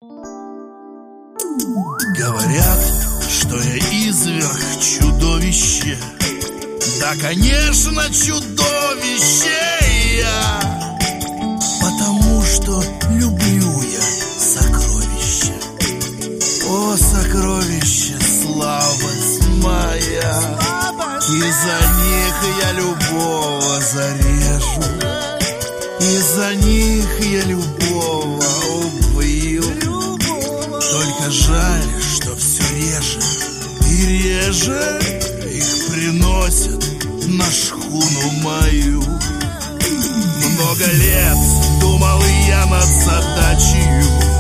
Говорят, что я изверг, чудовище. Да, конечно, чудовище я, потому что люблю я сокровища. О, сокровище, слабость моя, из-за них я любого зарежу, из-за них я любого убью. Только жаль, что все реже и реже их приносят на шхуну мою. Много лет думал я над задачей,